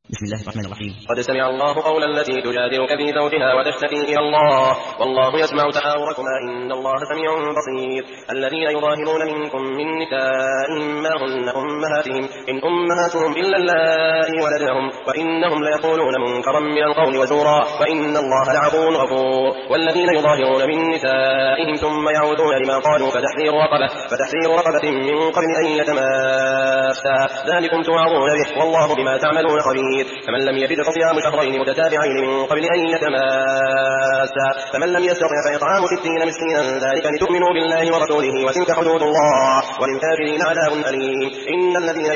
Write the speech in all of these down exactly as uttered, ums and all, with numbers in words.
بسم الله الرحمن الرحيم. قد سمع الله قول التي تجادلك في زوجها وتشتكي إلى الله والله يسمع تحاوركما إن الله سميع بصير. الذين يظاهرون منكم من نسائهم ما هن أمهاتهم إن أمهاتهم إلا اللائي ولدنهم وإنهم ليقولون منكرا من القول وزورا وإن الله لعفو غفور. والذين يظاهرون من نسائهم ثم يعودون لما قالوا فتحرير رقبة فتحرير رقبة من قبل أن يتماسا ذلكم توعظون به والله بما تعملون خبير. فمن لم يجد فصيام شهرين متتابعين من قبل أن يتماسا فمن لم يستطع فإطعام ستين مسكينا ذلك لتؤمنوا بالله ورسوله وتلك حدود الله وللكافرين عذاب أليم. إن الذين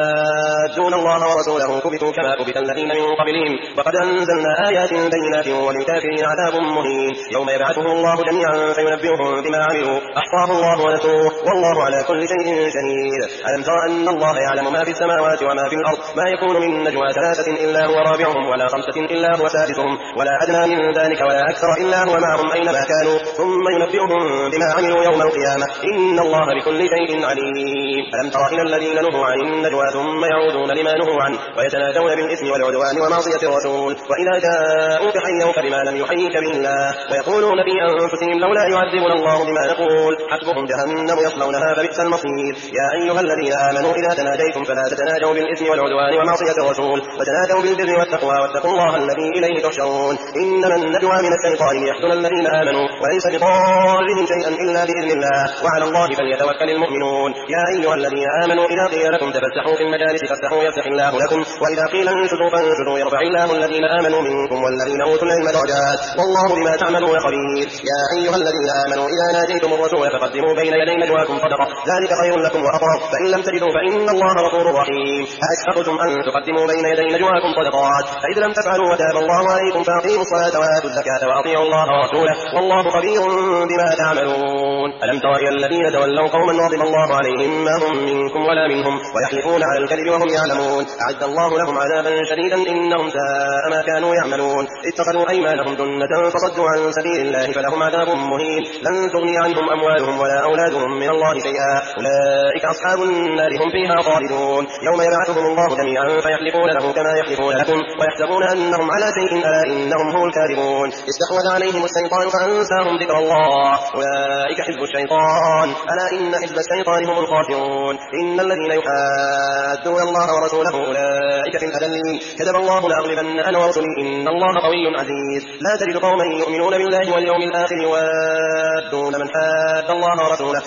يحادون الله ورسوله كبتوا كما كبت الذين من قبلهم وقد أنزلنا آيات بينات وللكافرين عذاب مهين. يوم يبعثه الله جميعا فينبئهم بما عملوا أحصاه الله ونسوه والله على كل شيء شهيد. ألم تر أن الله يعلم ما في السماوات وما في الأرض ما يكون من نجوى ثلاثة إلا هو رابعهم ولا خمسة إلا هو سادسهم ولا أدنى من ذلك ولا أكثر إلا هو معهم أينما كانوا ثم ينبئهم بما عملوا يوم القيامة إن الله بكل شيء عليم. ألم تر إلى الذين نهوا عن النجوى ثم يعودون لما نهوا عنه ويتناجون بالإثم والعدوان ومعصية الرسول وإذا جاءوك حيوك بما لم يحيك به الله ويقولون في أنفسهم لولا يعذبنا الله بما نقول حسبهم جهنم يصلونها فبئس المصير. يا أيها الذين آمنوا إذا تناجيتم فلا تتناجوا بالإثم والعدوان ومعصية الرسول وتناجوا بالبر والتقوى واتقوا الله الذي إليه تحشرون. إنما النجوى من الشيطان ليحزن الذين آمنوا وليس بضارهم شيئا إلا بإذن الله وعلى الله فليتوكل المؤمنون. يا أيها الذين آمنوا إذا قيل لكم تفسحوا في المجالس فافسحوا يفسح الله لكم وإذا قيل انشزوا فانشزوا يرفع الله الذين آمنوا منكم والذين أوتوا العلم درجات والله بما تعملون خبير. يا أيها الذين آمنوا إذا ناجيتم الرسول فقدموا بين يدي نجواكم صدقة ذلك خير لكم وأطهر فإن لم تجدوا فإن الله غفور رحيم. أأشفقتم أن تقدموا بين يدي نجواكم صدقات فإذا لم تفعلوا وتاب الله عليكم فأقيموا الصلاة وآتوا الزكاة وأطيعوا الله ورسوله والله خبير بما تعملون. ألم تر إلى الذين تولوا قوما غضب الله عليهم ما هم منكم ولا منهم ويحلفون على الكذب وهم يعلمون أعد الله لهم عذابا شديدا إنهم ساء ما كانوا يعملون. اتخذوا أيمانهم جنة فصدوا عن سبيل الله فلهم عذاب مهين لن تغني عنهم أموالهم ولا أولادهم من الله شيئا أولئك أصحاب النار هم فيها خالدون. يوم يبعثهم الله جميعا فيحلفون له كما يحلفون لكم ويحسبون أنهم على شيء ألا إنهم هم الكاذبون. استحوذ عليهم الشيطان فأنساهم ذكر الله أولئك حزب الشيطان ألا إن حزب الشيطان هم الخاسرون. إن الذين يحادون الله ورسوله أولئك في الأذلين كتب الله لأغلبن أنا ورسلي إن الله قوي عزيز. لا تجد قوما يؤمنون بالله واليوم الآخر يوادون من حاد الله ورسوله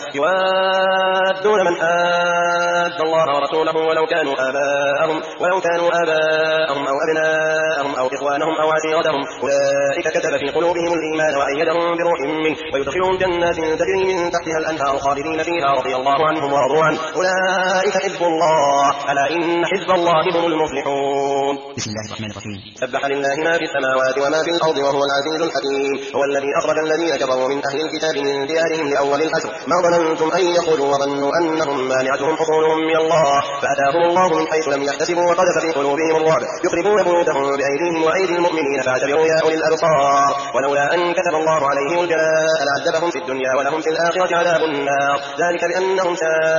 يوادون من حاد الله ورسوله ولو كانوا آباءهم ولو كانوا آباءهم أو أبناءهم أو إخوانهم أو عشيرتهم أولئك كتب في قلوبهم الإيمان وأيدهم بروح منه ويدخلهم جنات تجري من تحتها الأنهار خالدين فيها رضي الله عنهم ورضوا عنه أولئك حزب الله ألا إن حزب الله هم المفلحون. بسم الله الرحمن الرحيم. سبح لله ما في السماوات وما في الأرض وهو العزيز الحكيم. هو الذي أخرج الذين كفروا من أهل الكتاب من ديارهم لأول الحشر ما ظننتم أن يخرجوا وظنوا أنهم مانعتهم حصولهم من الله فأتاهم الله من حيث لم يحتسبوا وقذف في قلوبهم الرعب يخربون بيوتهم بأيديهم وأيدي المؤمنين فاعتبروا يا أولي الأبصار ولولا أن كتب الله عليهم الجلاء لعذبهم في الدنيا ولهم في الآخرة عذاب النار ذلك بأنهم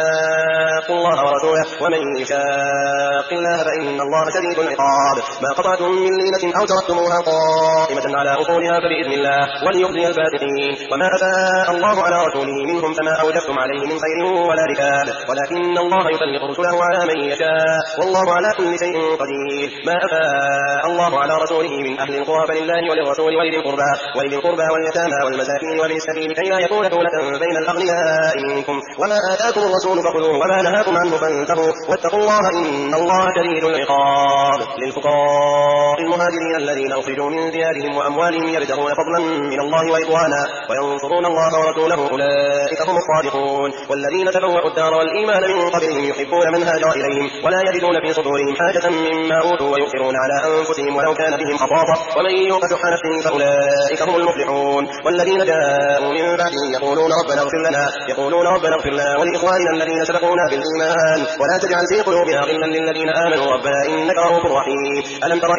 شاقوا الله ورسوله ومن يشاق الله فإن الله شديد العقاب. ما قطعتم من لينة أو تركتموها قائمة على أصولها فبإذن الله وليخزي الفاسقين. وما أفاء الله على رسوله منهم فما أوجفتم عليه من خير ولا ركاب ولكن الله يطلق رسله على من يشاء والله على كل شيء قدير. ما أفاء الله على رسوله من أهل القرى فلله وللرسول ولذي القربى ولذي القربى واليتامى والمساكين وابن السبيل كي لا يكون دولة بين الأغنياء منكم وما آتاكم الرسول فخذوه وما نهاكم عنه فانتهوا واتقوا الله إن الله شديد العقاب. للفقراء المهاجرين الذين أخرجوا من ديارهم وأموالهم يبتغون فضلا من الله ورضوانا وينصرون الله ورسوله أولئك هم الصادقون. والذين تبوأوا الدار والإيمان من قبلهم يحبون من هاجر إليهم ولا يجدون في صدورهم حاجة مما أوتوا ويؤثرون على أنفسهم ولو كان بهم خصاصة ومن يوق شح نفسه فأولئك هم المفلحون. والذين جاءوا من بعدهم يقولون ربنا اغفر لنا يقولون ربنا اغفر لنا ولإخواننا الذين سبقونا بالإيمان ولا تجعل في قلوبنا غلا للذين آمنوا ربنا إنك رؤوف رحيم. ألم تر إلى الذين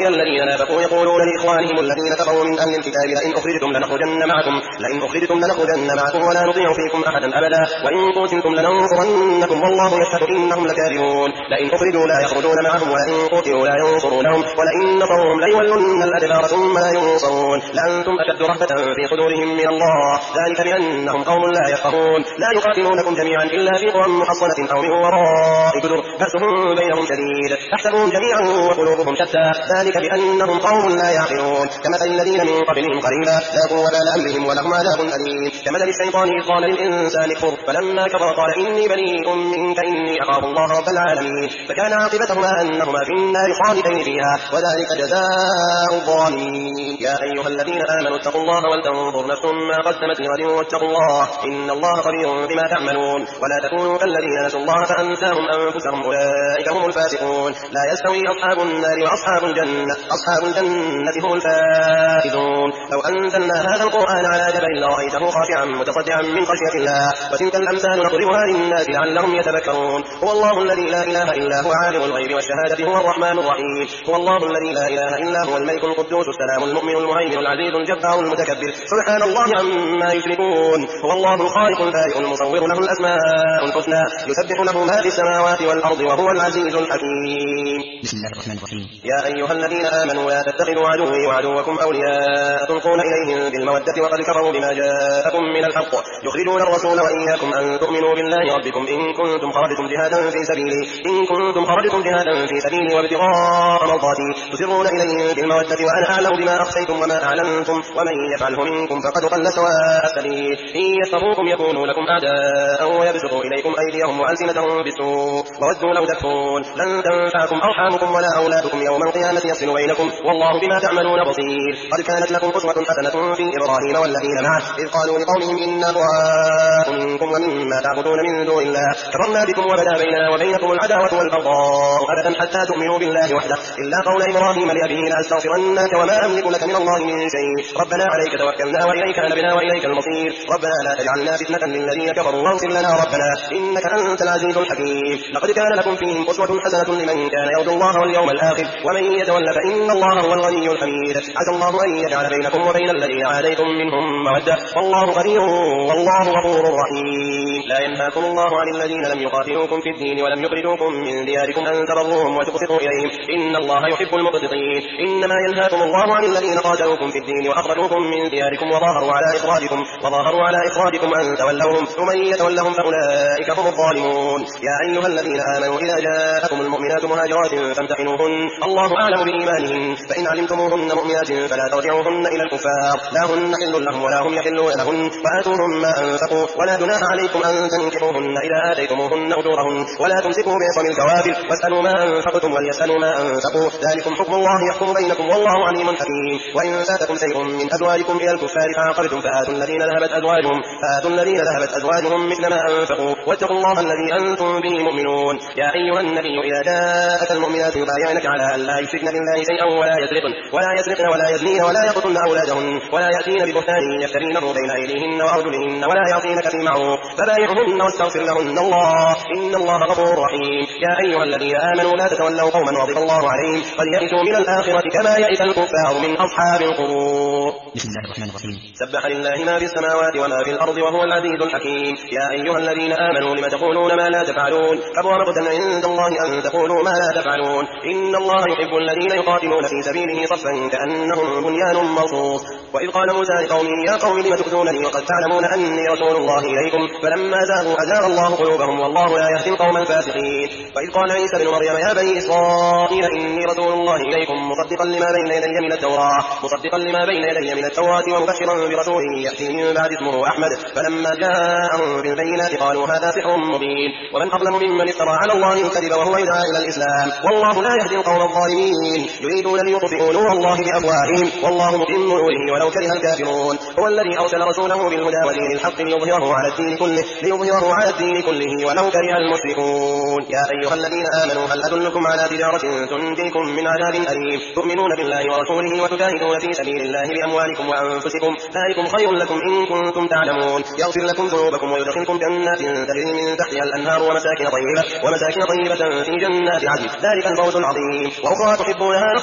نافقوا يقولون لإخوانهم الذين كفروا من أهل الكتاب لئن أخرجتم لنخرجن معكم لئن أخرجتم لنخرجن معكم ولا نطيع فيكم أحدا أبدا وإن قتلتم لننصرنكم والله يشهد إنهم لكاذبون لئن أخرجوا لا يخرجون معهم ولئن قتلوا لا ينصرونهم ولئن نصروهم ليولن الأدبار ثم لا ينصرون لأنتم أشد رهبة في صدورهم من الله ذلك بأنهم قوم لا يفقهون لا يقاتلونكم جميعا إلا في قرى محصنة أو من وراء جدر بأسهم بينهم شديد تحسبهم جميعا وقلوبهم شتى ذلك بأنهم قوم لا يعقلون كمثل الذين من قبلهم قريبا ذاقوا وبال أمرهم ولهم عذاب أليم كمثل الشيطان إذ قال للإنسان اكفر فلما كفر قال إني بريء منك إني أخاف الله رب العالمين فكان عاقبتهما أنهما في النار خالدين فيها وذلك جزاء الظالمين يا أيها الذين آمنوا اتقوا الله ولتنظر نفس ما قدمت لغد واتقوا الله إن الله خبير بما تعملون ولا تكونوا كالذين نسوا الله فأنساهم أنفسهم أولئك هم الفاسقون لا يستوي أصحاب النار وأصحاب الجنة أصحاب الجنة هم الفائزون لو أنزلنا هذا القرآن على جبل لرأيته خاشعا متصدعا من خشية الله وتلك الأمثال نضربها للناس لعلهم يتذكرون هو الله الذي لا إله إلا هو عالم الغيب والشهادة هو الرحمن الرحيم هو الله الذي لا إله إلا هو الملك القدوس السلام المؤمن المهيمن العزيز الجبار المتكبر سبحان الله عما يشركون هو الله الخالق البارئ المصور له الأسماء الحسنى يسبح له ما في السماوات والأرض وهو العزيز الحكيم بسم الله الرحمن الرحيم يا أيها الذين آمنوا لا تتخذوا عدوي وعدوكم أولياء تلقون إليهم بالمودة وقد كفروا بما جاءكم من الحق يخرجون الرسول وإياكم أن تؤمنوا بالله ربكم إن كنتم خرجتم جهادا في سبيلي إن كنتم خرجتم جهادا في سبيلي وابتغاء مرضاتي تسرون إليهم بالمودة وأنا أعلم بما أخفيتم وما أعلنتم ومن يفعله منكم فقد ضل سواء السبيل إن يسخروكم يكونوا لكم أعداء ويبسطوا إليكم أيديهم وألسنتهم بالسوء وودوا لو تكفرون لن تنفعكم أرحامكم ولا أولادكم يوم القيامة يفصل بينكم والله بما تعملون بصير قد كانت لكم أسوة حسنة في إبراهيم والذين معه إذ قالوا لقومهم إنا براء منكم ومما تعبدون من دون الله كفرنا بكم وبدا بيننا وبينكم العداوة والبغضاء أبدا حتى تؤمنوا بالله وحده إلا قول إبراهيم لأبيه لأستغفرنك وما أملك لك من الله من شيء ربنا عليك توكلنا وإليك أنبنا وإليك المصير ربنا لا تجعلنا فتنة للذين كفروا واغفر لنا ربنا إنك أنت العزيز الحكيم لقد كان لكم فيهم أسوة حسنة لمن كان يرجو الله واليوم الآخر ومن يتولى فإن الله هو الغني الحميد عسى الله أن يجعل بينكم وبين الذين عاديتم منهم مودة والله قدير والله غفور رحيم لا ينهاكم الله عن الذين لم يقاتلوكم في الدين ولم يخرجوكم من دياركم أن تبروهم وتقسطوا إليهم إن الله يحب المقسطين إنما ينهاكم الله عن الذين قاتلوكم في الدين وأخرجوكم من دياركم وظاهروا على إخراجكم وظاهروا على إخراجكم أن تولوهم ومن يتولهم فأولئك هم الظالمون يا أيها الذين آمنوا إذا جاءكم المؤمنات مهاجرات فامتحنوهن الله أعلم بإيمانهن فإن علمتموهن مؤمنات فلا ترجعوهن إلى الكفار لا هن حل لهم ولا هم يحلون لهن وآتوهم ما أنفقوا ولا جناح عليكم أن تنكحوهن إذا آتيتموهن أجورهن ولا تمسكوا بعصم الكوافر واسألوا ما أنفقتم وليسألوا ما أنفقوا ذلكم حكم الله يحكم بينكم والله عليم حكيم وإن فاتكم شيء من أزواجكم إلى الكفار فعاقبتم فآتوا الذين ذهبت أزواجهم فآتوا الذين ذهبت أزواجهم مثل ما أنفقوا واتقوا الله الذي أنتم به مؤمنون يا أيها النبي إذا جاءك المؤمنات يبايعنك على أن لا يشركن بالله شيئا ولا يسرقن ولا يسرقن ولا يزنين ولا يقتلن أولادهن ولا يأتين ببهتان يفترينه بين أيديهن وأرجلهن ولا يعصينك في معروف فبايعهن واستغفر لهن الله إن الله غفور رحيم يا أيها الذين آمنوا لا تتولوا قوما غضب الله عليهم قد يئسوا من الآخرة كما يئس الكفار من أصحاب القبور بسم الله الرحمن الرحيم سبح لله ما في السماوات وما في الأرض وهو العزيز الحكيم يا أيها الذين آمنوا لم تقولون ما لا تفعلون كبر مقتا عند الله أن تقولوا ما لا تفعلون إن الله يحب الذين يقاتلون في سبيله صفا كأنهم بنيان مرصوص وإذ قال موسى لقومه يا قوم لم تؤذونني وقد تعلمون أني رسول الله إليكم فلما زاغوا أزاغ الله قلوبهم والله لا يهدي القوم الفاسقين وإذ قال عيسى بن مريم يا بني إسرائيل إني رسول الله إليكم مصدقا لما بين يدي من التوراة مصدقا لما بين يدي من التوراة ومبشرا برسول يأتي من بعد اسمه أحمد فلما جاءهم بالبينات قالوا هذا سحر مبين ومن أظلم ممن افترى على الله الكذب وهو يدعى إلى الإسلام والله لا يهدي القوم الظالمين يريدون ليطفئوا نور الله بأفواههم والله متم نوره ولو كره الكافرون هو الذي أرسل رسوله بالهدى ودين الحق ليظهره على الدين كله ليظهره على الدين كله ولو كره المشركون يا أيها الذين آمنوا هل أدلكم على تجارة تنجيكم من عذاب أليم تؤمنون بالله ورسوله وتجاهدون في سبيل الله بأموالكم وأنفسكم ذلكم خير لكم إن كنتم تعلمون يغفر لكم ذنوبكم ويدخلكم جنات تجري من تحتها الأنهار ومساكن طيبة ومساكن طيبة في جنات عدن ذلك الفوز العظيم وأخرى تحبونها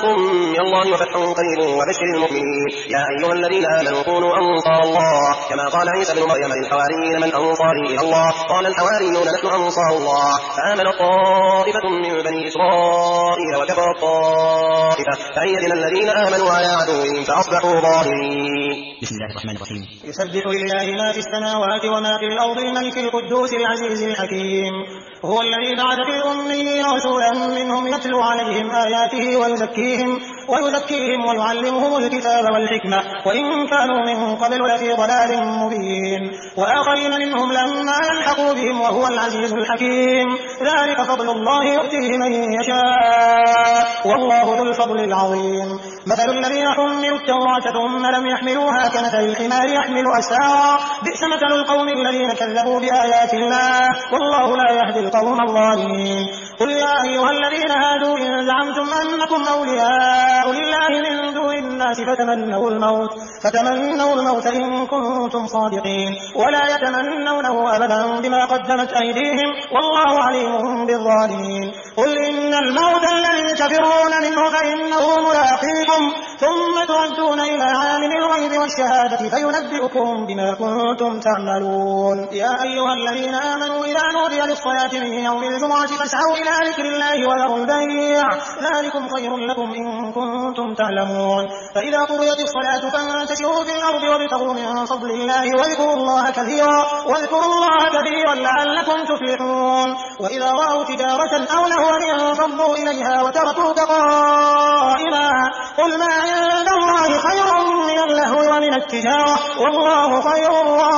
نصر من الله وفتح قريب وبشر المؤمنين يا أيها الذين آمنوا كونوا أنصار الله كما قال عيسى بن مريم للحواريين من أنصاري إلى الله قال الحواريون نحن أنصار الله فآمن طائفة من بني إسرائيل وكفر الطائفة فأيدنا الذين آمنوا على عدوهم فأصبحوا ظاهرين. بسم الله الرحمن الرحيم. يسبح لله ما في السماوات وما في الأرض الملك القدوس العزيز الحكيم هو الذي بعث في الأميين رسولا منهم يتلو عليهم آياته ويزكيهم ويزكيهم ويعلمهم الكتاب والحكمة وإن كانوا من قبل لفي ضلال مبين وآخرين منهم لما يلحقوا بهم وهو العزيز الحكيم ذلك فضل الله يؤتيه من يشاء والله ذو الفضل العظيم. مثل الذين حملوا التوراة ثم لم يحملوها كمثل الحمار يحمل أسفارا بئس مثل القوم الذين كذبوا بآيات الله والله لا يهدي القوم الظالمين. قل يا أيها الذين هادوا إن زعمتم أنكم أولياء لله من دون الناس فتمنوا الموت فتمنوا الموت إن كنتم صادقين ولا يتمنونه أبدا بما قدمت أيديهم والله عليم بالظالمين. قل إن الموت الذي تفرون منه فإنه ملاقيكم ثم تردون إلى عالم الغيب والشهادة فينبئكم بما كنتم تعملون. يا أيها الذين آمنوا إذا نودي للصلاة من يوم الجمعة فاسعوا إلى ذكر الله وذروا البيع ذلكم خير لكم إن كنتم تعلمون. فإذا قضيت الصلاة فانتشروا في الأرض وابتغوا من فضل الله واذكروا الله كثيرا واذكروا الله كثيرا لعلكم تفلحون. وإذا رأوا تجارة أو لهوا انفضوا إليها وتركوك قائما قل ما عند الله خير من اللهو ومن التجارة والله خير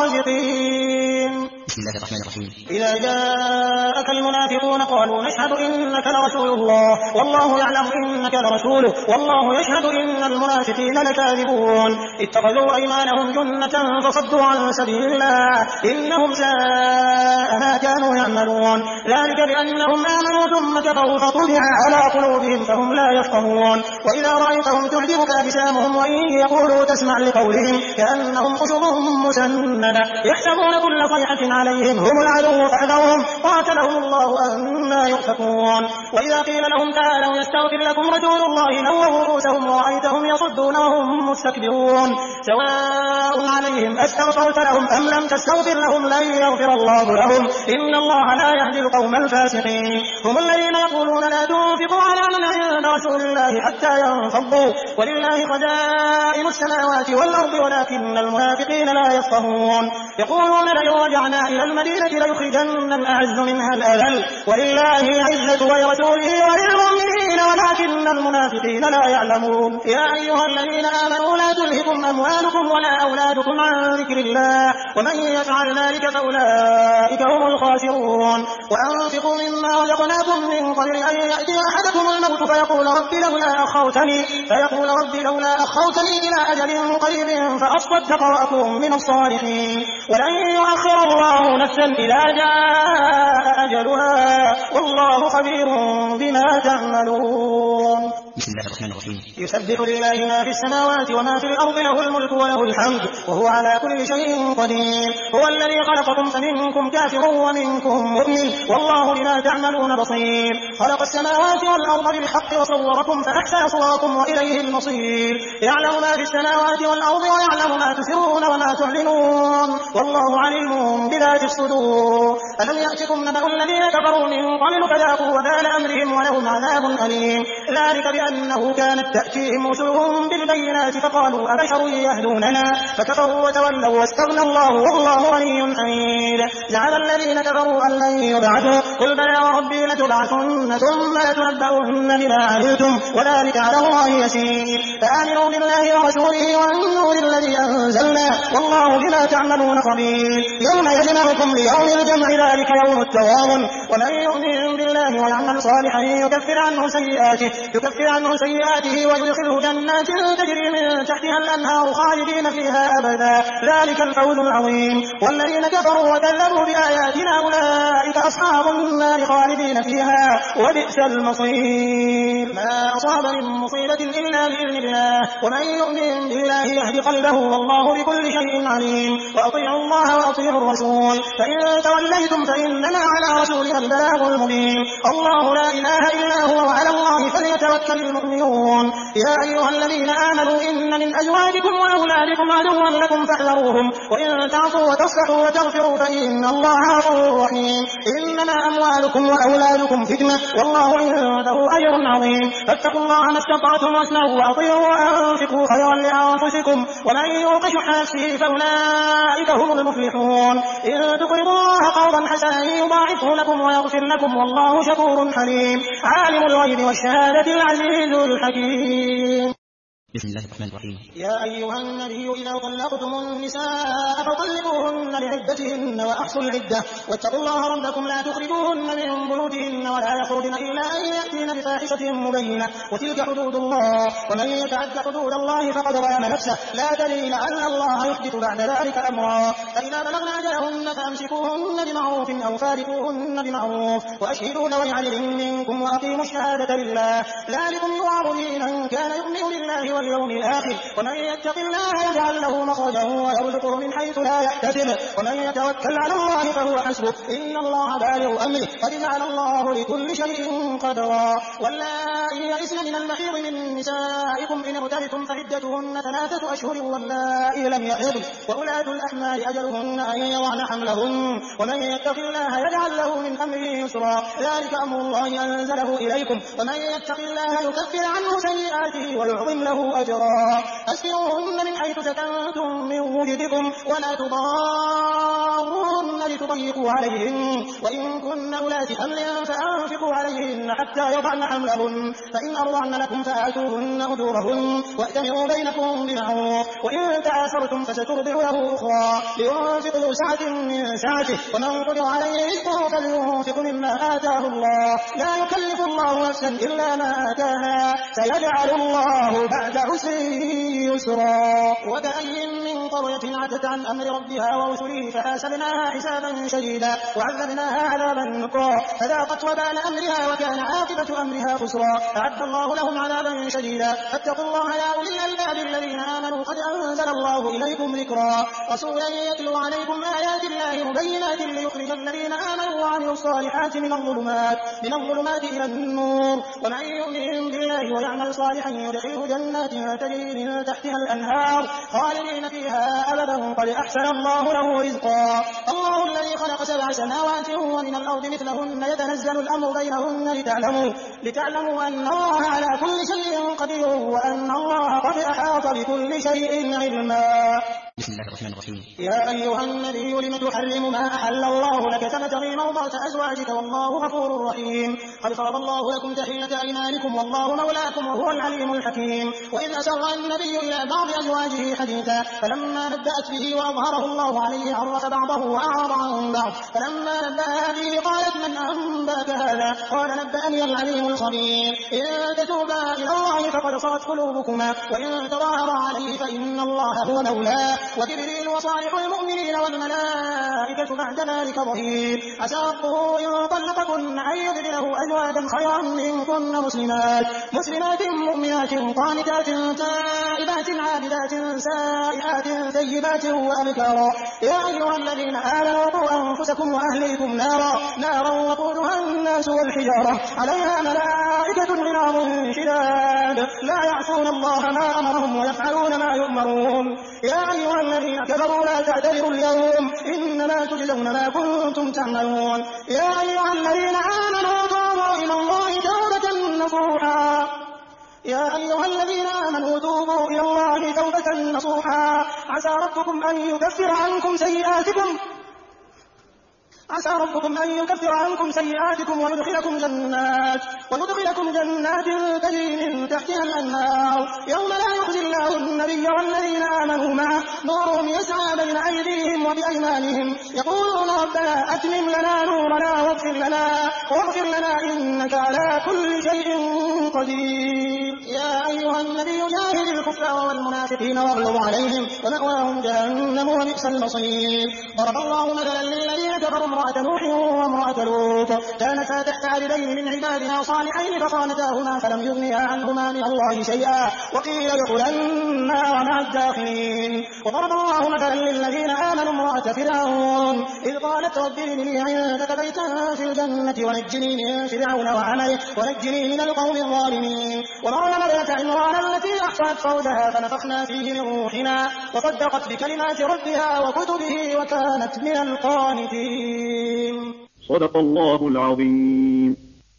الرازقين. بسم الله الرحمن الرحيم. إذا جاءك المنافقون قالوا نشهد إنك لرسول الله والله يعلم إنك لرسوله والله يشهد إن المنافقين لكاذبون اتخذوا أيمانهم جنة فصدوا عن سبيل الله إنهم ساء ما كانوا يعملون ذلك بأنهم آمنوا ثم كفروا فطبع على قلوبهم فهم لا يفقهون. وإذا رأيتهم تعجبك أجسامهم وإن يقولوا تسمع لقولهم كأنهم خشب مسندة يحسبون كل صيحة عليهم هم العدو فاحذرهم قاتلهم الله أنى يؤفكون. وإذا قيل لهم تعالوا يستغفر لكم رسول الله لووا رؤوسهم ورأيتهم يصدون وهم مستكبرون سواء عليهم أستغفرت لهم أم لم تستغفر لهم لن يغفر الله لهم إن الله لا يهدي القوم الفاسقين. هم الذين يقولون لا تنفقوا على من عند رسول الله حتى ينفضوا ولله خزائن السماوات والأرض ولكن المنافقين لا يفقهون. يقولون لئن رجعنا إلى المدينة ليخرجن الأعز منها الأذل ولله العزة ولرسوله وللمؤمنين ولكن المنافقين لا يعلمون. يا أيها الذين آمنوا لا تلهكم أموالكم ولا أولادكم عن ذكر الله ومن يفعل ذلك فأولئك هم الخاسرون. وأنفقوا مما رزقناكم من قبل أن يأتي أحدكم الموت فيقول رب لولا أخرتني فيقول رب لولا أخرتني إلى أجل قريب فأصدق وأكون من الصالحين ولن يؤخر الله نفسا إذا جاء أجلها والله خبير بما تعملون. بسم الله الرحمن الرحيم. يسبح لله ما في السماوات وما في الأرض له الملك وله الحمد وهو على كل شيء قدير. هو الذي خلقكم فمنكم كافر ومنكم مؤمن والله بما تعملون بصير. خلق السماوات والأرض بالحق وصوركم فأحسن صوركم وإليه المصير. يعلم ما في السماوات والأرض ويعلم ما تسرون وما تعلنون والله عليم بذات الصدور. ألم يأتكم نبأ الذين كفروا من قبل فذاقوا وبال أمرهم ولهم عذاب أليم ذلك بأنه كانت تأتيهم رسلهم بالبينات فقالوا أبشر يهدوننا فكفروا وتولوا واستغنى الله والله غني حميد. زعم الذين كفروا أن لن يبعثوا قل بلى وربي لتبعثن ثم لتنبؤن بما عملتم وذلك على الله يسير. فآمنوا بالله ورسوله والنور الذي أنزلنا والله بما تعملون خبير. يوم يجمعكم ليوم الجمع ذلك يوم التغابن ومن يؤمن بالله ويعمل صالحا يكفر عنه سيئاته يكفر عنه سيئاته ويدخله جنات تجري من تحتها الأنهار خالدين فيها أبدا ذلك الفوز العظيم. والذين كفروا وكذبوا بآياتنا أولئك أصحاب النار خالدين فيها وبئس المصير. ما أصاب من مصيبة إلا بإذن الله ومن يؤمن بالله يهدي قلبه والله بكل شيء عليم. وأطيعوا الله وأطيعوا الرسول فإن توليتم فإنما على رسولنا البلاغ المبين. الله لا إله إلا هو وعلى الله فليتوكل المؤمنون. يا أيها الذين آمنوا إن من أزواجكم وأولادكم عدوا لكم فاحذروهم وإن تعفوا وتصفحوا وتغفروا فإن الله غفور رحيم. إنما أموالكم وأولادكم فتنة والله عنده أجر عظيم. فاتقوا الله ما استطعتم واسمعوا وأطيعوا وأنفقوا خيرا لأنفسكم ومن يوق شح نفسه فأولئك هم المفلحون. إن تقرضوا الله قرضا حسنا يضاعفه لكم ويغفر لكم والله شكور حليم. عالم الغيب والشهادة العزيز الحكيم. بسم الله الرحمن الرحيم. يا أيها النبي إذا طلقتم النساء فطلقوهن لعدتهن وأحصوا العدة واتقوا الله ربكم لا تخرجوهن من بيوتهن ولا يخرجن إلا أن يأتين بفاحشة مبينة وتلك حدود الله ومن يتعد حدود الله فقد ظلم نفسه لا دليل لعل الله يحدث بعد ذلك أمرا. فإذا بلغن أجلهن فأمسكوهن بمعروف أو فارقوهن بمعروف وأشهدوا ذوي عدل منكم وأقيموا الشهادة لله ذلكم يوعظ به من كان يؤمن بالله واليوم الآخر. ومن يتق الله يجعل له مخرجا ويرزقه من حيث لا يحتسب ومن يتوكل على الله فهو حسبه إن الله بالغ أمره قد جعل الله لكل شيء قدرا. واللائي يئسن من المحيض من نسائكم إن ارتبتم فعدتهن ثلاثة أشهر واللائي لم يحضن وأولاة الأحمال أجلهن أن يضعن حملهن ومن يتق الله يجعل له من أمره يسرا ذلك أمر الله أنزله إليكم ومن يتق الله يكفر عنه سيئاته ويعظم له أجرا. أسكنوهن من حيث سكنتم من وجدكم ولا تضاروهن لتضيقوا عليهن وإن كن أولات حمل فأنفقوا عليهن حتى يضعن حملهن فإن أرضعن لكم فآتوهن أجورهن وأتمروا بينكم بمعروف. وإن تعاثرتم فسترضع له أخرى لينفق ذو سعة من سعته ومن قدر عليه رزقه فلينفق مما آتاه الله لا يكلف الله نفسا إلا ما آتاها سيجعل الله بعد عسر يسرا. وكأي من قرية عتت عن أمر ربها ورسله فحاسبناها حسابا شديدا وعذبناها عذابا نكرا فذاقت وبال أمرها وكان عاقبة أمرها خسرا. أعد الله لهم عذابا شديدا فاتقوا الله يا أولي الألباب الذين آمنوا قد أنزل الله إليكم ذكرا رسولا يتلو عليكم آيات الله مبينات ليخرج الذين آمنوا وعملوا الصالحات من الظلمات من الظلمات إلى النور. ومن يؤمن بالله ويعمل صالحا يدخله جنات تجري من تحتها الأنهار خالدين فيها أبدا قد أحسن الله له رزقا. الله الذي خلق سبع سماوات ومن الأرض مثلهن يتنزل الأمر بينهن لتعلموا, لتعلموا أن الله على كل شيء قدير وأن الله قد أحاط بكل شيء علما. بسم الله الرحمن الرحيم. يا أيها النبي لم تحرم ما أحل الله لك تبتغي مرضات أزواجك والله غفور رحيم. قد فرض الله لكم تحلة أيمانكم والله مولاكم وهو العليم الحكيم. وإذ أسر النبي إلى بعض أزواجه حديثا فلما نبأت به وأظهره الله عليه عرف بعضه وأعرض عن بعض فلما نبأها به قالت من أنبأك هذا قال نبأني العليم الخبير. إن تتوبا إلى الله فقد صغت قلوبكما وإن تظاهرا عليه فإن الله هو مولاه وجبريل وصالح المؤمنين والملائكة بعد ذلك ظهير. عسى ربه إن طلقكن أن يبدله أزواجا خيرا منكن مسلمات مسلمات مؤمنات قانتات تائبات عابدات سائحات ثيبات وأبكارا. يا أيها الذين آمنوا قوا أنفسكم وأهليكم نارا نارا وقودها الناس والحجارة عليها ملائكة غلاظ شداد لا يعصون الله ما أمرهم ويفعلون ما يؤمرون. يا أيها الذين كفروا لا تعتذروا اليوم إنما تجزون ما كنتم تعملون. يا أيها الذين آمنوا توبوا إلى الله توبة نصوحا يا أيها الذين آمنوا توبوا إلى الله توبة نصوحا عسى ربكم أن يكفر عنكم سيئاتكم عسى ربكم أن يكفر عنكم سيئاتكم ويدخلكم جنات ويدخلكم جنات تجري من تحتها الأنهار يوم لا يخزي الله النبي والذين آمنوا معه نورهم يسعى بين أيديهم وبأيمانهم يقولون ربنا أتمم لنا نورنا واغفر لنا واغفر لنا إنك على كل شيء قدير. يا أيها النبي جاهد الكفار والمنافقين واغلظ عليهم ومأواهم جهنم وبئس المصير. ضرب الله مثلا للذين كفروا امرأة نوح وامرأة لوط كانتا تحت عبدين من عبادنا صالحين فخانتاهما فلم يغنيا عنهما من الله شيئا وقيل ادخلا النار مع الداخلين. وضرب الله مثلا للذين آمنوا امرأة فرعون إذ قالت رب ابن لي عندك بيتا في الجنة ونجني من فرعون وعمله ونجني من القوم الظالمين. ومريم ابنة عمران التي أحصنت فرجها فنفخنا فيه من روحنا وصدقت بكلمات ربها وكتبه وكانت من القانتين. صدق الله العظيم.